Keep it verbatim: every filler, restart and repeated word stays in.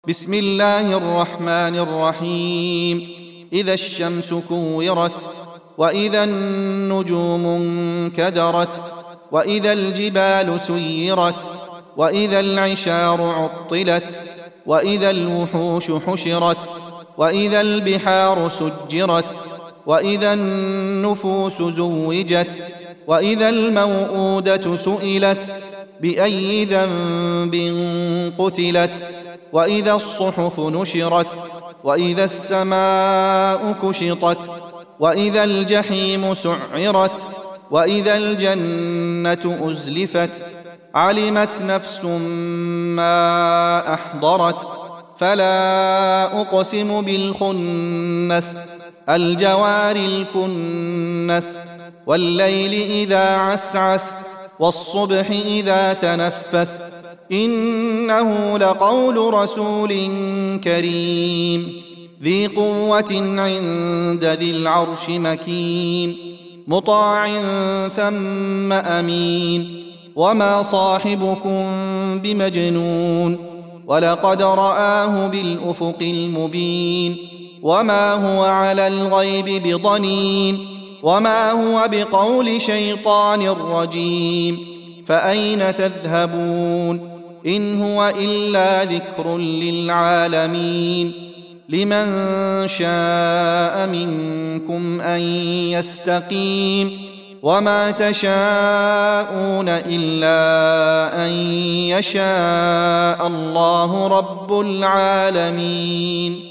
بسم الله الرحمن الرحيم. إذا الشمس كورت، وإذا النجوم انكدرت، وإذا الجبال سيرت، وإذا العشار عطلت، وإذا الوحوش حشرت، وإذا البحار سجرت، وإذا النفوس زوجت، وإذا الموءودة سئلت بأي ذنب قتلت، وإذا الصحف نشرت، وإذا السماء كشطت، وإذا الجحيم سعرت، وإذا الجنة أزلفت، علمت نفس ما أحضرت. فلا أقسم بالخنس، الجوار الكنس، والليل إذا عسعس، والصبح إذا تنفس، إنه لقول رسول كريم ذي قوة عند ذي العرش مكين، مطاع ثم أمين. وما صاحبكم بمجنون، ولقد رآه بالأفق المبين. وما هو على الغيب بضنين، وما هو بقول شيطان رجيم. فأين تذهبون؟ إن هو إلا ذكر للعالمين. لمن شاء منكم أن يستقيم، وما تشاءون إلا أن يشاء الله رب العالمين.